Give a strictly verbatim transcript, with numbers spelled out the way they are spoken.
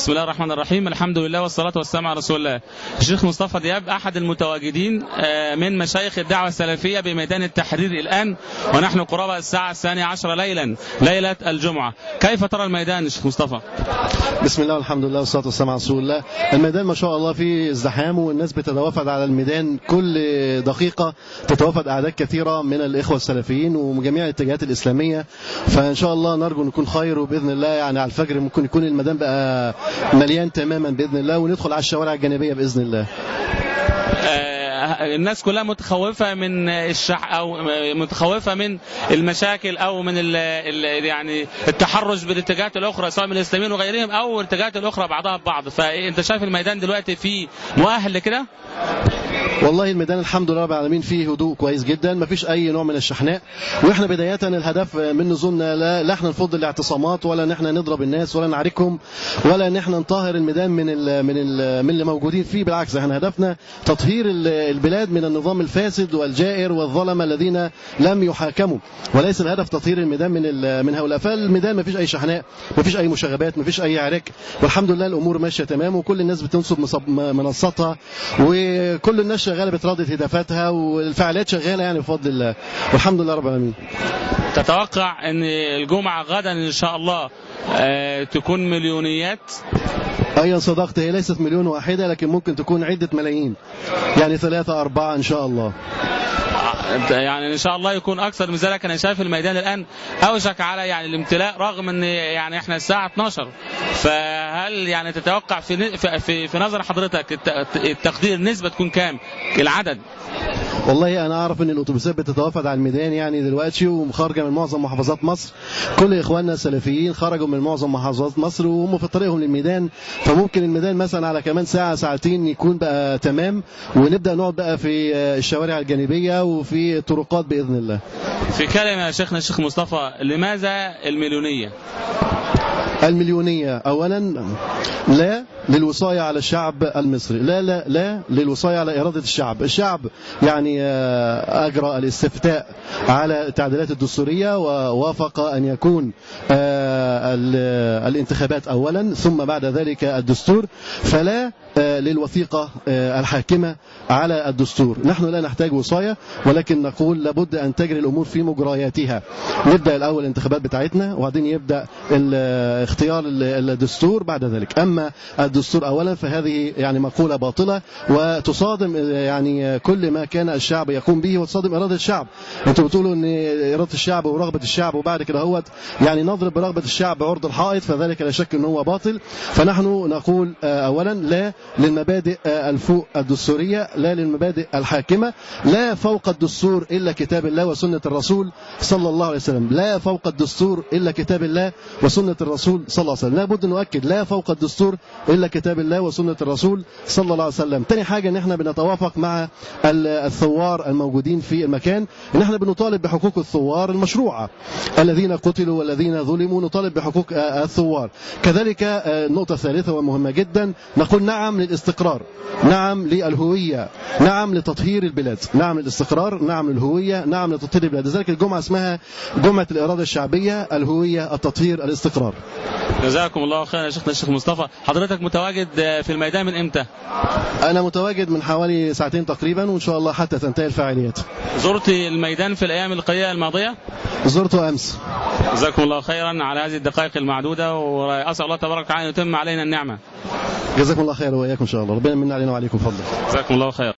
بسم الله الرحمن الرحيم. الحمد لله والصلاة والسلام على رسول الله. الشيخ مصطفى دياب أحد المتواجدين من مشايخ الدعوة السلفية بميدان التحرير الآن، ونحن قرابة الساعة الثانية عشر ليلا ليلة الجمعة. كيف ترى الميدان الشيخ مصطفى؟ بسم الله والحمد لله والصلاة والسلام على رسول الله. الميدان ما شاء الله فيه ازدحام، والناس بتتوافد على الميدان كل دقيقة، تتوافد أعداد كثيرة من الإخوة السلفيين ومن جميع الاتجاهات الإسلامية. فإن شاء الله نرجو أن يكون خير، وبإذن الله يعني على الفجر ممكن يكون الميدان بقى مليان تماما بإذن الله، وندخل على الشوارع الجانبية بإذن الله. الناس كلها متخوفة من الشح أو متخوفة من المشاكل أو من ال ال يعني التحرش بالاتجاهات الأخرى سواء من الإسلاميين وغيرهم أو الاتجاهات الأخرى بعضها ببعض. فأنت شايف الميدان دلوقتي فيه مؤهل لكده؟ والله الميدان الحمد لله رب العالمين فيه هدوء كويس جدا، ما فيش اي نوع من الشحناء. واحنا بدايه الهدف من نزولنا لا, لا احنا نفض الاعتصامات، ولا ان احنا نضرب الناس، ولا نعاركهم، ولا ان احنا نطهر الميدان من ال من ال من اللي موجودين فيه. بالعكس احنا هدفنا تطهير البلاد من النظام الفاسد والجائر والظلمه الذين لم يحاكموا، وليس الهدف تطهير الميدان من من هؤلاء. فالميدان ما فيش اي شحناء، ما فيش اي مشاغبات، ما فيش اي عراك، والحمد لله الامور ماشيه تمام، وكل الناس بتنصب منصاتها، وكل الناس شغاله بتردد هدفاتها، والفعاليات شغاله يعني بفضل الله، والحمد لله رب العالمين. تتوقع ان الجمعه غدا ان شاء الله آه تكون مليونيات؟ ايا صدقت، هي ليست مليون واحده، لكن ممكن تكون عده ملايين، يعني ثلاثة أربعة ان شاء الله. يعني ان شاء الله يكون اكثر من ذلك. انا شايف الميدان الان اوشك على يعني الامتلاء، رغم ان يعني احنا الساعه اثناشر. فهل يعني تتوقع في في في نظر حضرتك التقدير نسبه تكون كام العدد؟ والله انا اعرف ان الاتوبيسات بتتوافد على الميدان يعني دلوقتي، وخارجه من معظم محافظات مصر. كل اخواننا السلفيين خرجوا من معظم محافظات مصر وهم في طريقهم للميدان، فممكن الميدان مثلا على كمان ساعه ساعتين يكون بقى تمام، ونبدا نقعد بقى في الشوارع الجانبيه وفي الطرقات باذن الله. في كلمه يا شيخنا الشيخ مصطفى، لماذا المليونيه؟ المليونية أولا لا للوصاية على الشعب المصري، لا لا لا للوصاية على إرادة الشعب. الشعب يعني أجرى الاستفتاء على التعديلات الدستورية، ووافق أن يكون الانتخابات أولا ثم بعد ذلك الدستور، فلا للوثيقة الحاكمة على الدستور. نحن لا نحتاج وصاية، ولكن نقول لابد أن تجري الأمور في مجرياتها. نبدأ الأول الانتخابات بتاعتنا، وبعدين يبدأ اختيار الدستور بعد ذلك. أما الدستور أولا فهذه يعني مقولة باطلة، وتصادم يعني كل ما كان الشعب يقوم به، وتصادم إرادة الشعب. أنتوا بتقولوا أن إرادة الشعب ورغبة الشعب، وبعد كده هو يعني نضرب برغبة الشعب عرض الحائط، فذلك لا شك أنه هو باطل. فنحن نقول أولا لا للمبادئ الفوق الدستورية، لا للمبادئ الحاكمة، لا فوق الدستور إلا كتاب الله وسنة الرسول صلى الله عليه وسلم، لا فوق الدستور إلا كتاب الله وسنة الرسول صلى الله عليه وسلم. لا بد نؤكد لا فوق الدستور إلا كتاب الله وسنة الرسول صلى الله عليه وسلم. تاني حاجة ان احنا بنتوافق مع الثوار الموجودين في المكان، ان احنا بنطالب بحقوق الثوار المشروعة، الذين قتلوا والذين ظلموا، نطالب بحقوق الثوار. كذلك النقطة الثالثة ومهمة جدا، نقول نعم للاستقرار، نعم للهوية، نعم لتطهير البلاد، نعم للاستقرار، نعم للهوية، نعم لتطهير البلاد. لذلك الجمعة اسمها جمعة الإرادة الشعبية، الهوية، التطهير، الاستقرار. جزاكم الله خيرا يا شيخنا الشيخ مصطفى. حضرتك متواجد في الميدان من امتى؟ انا متواجد من حوالي ساعتين تقريبا، وان شاء الله حتى تنتهي الفعاليات. زرت الميدان في الايام القليله الماضيه؟ زرته امس. جزاكم الله خيرا على هذه الدقائق المعدوده، واسال الله تبارك وتعالى ان يتم علينا النعمه. جزاكم الله خيرا واياكم ان شاء الله، ربنا يمن علينا وعليكم فضلا. جزاكم الله خيرا.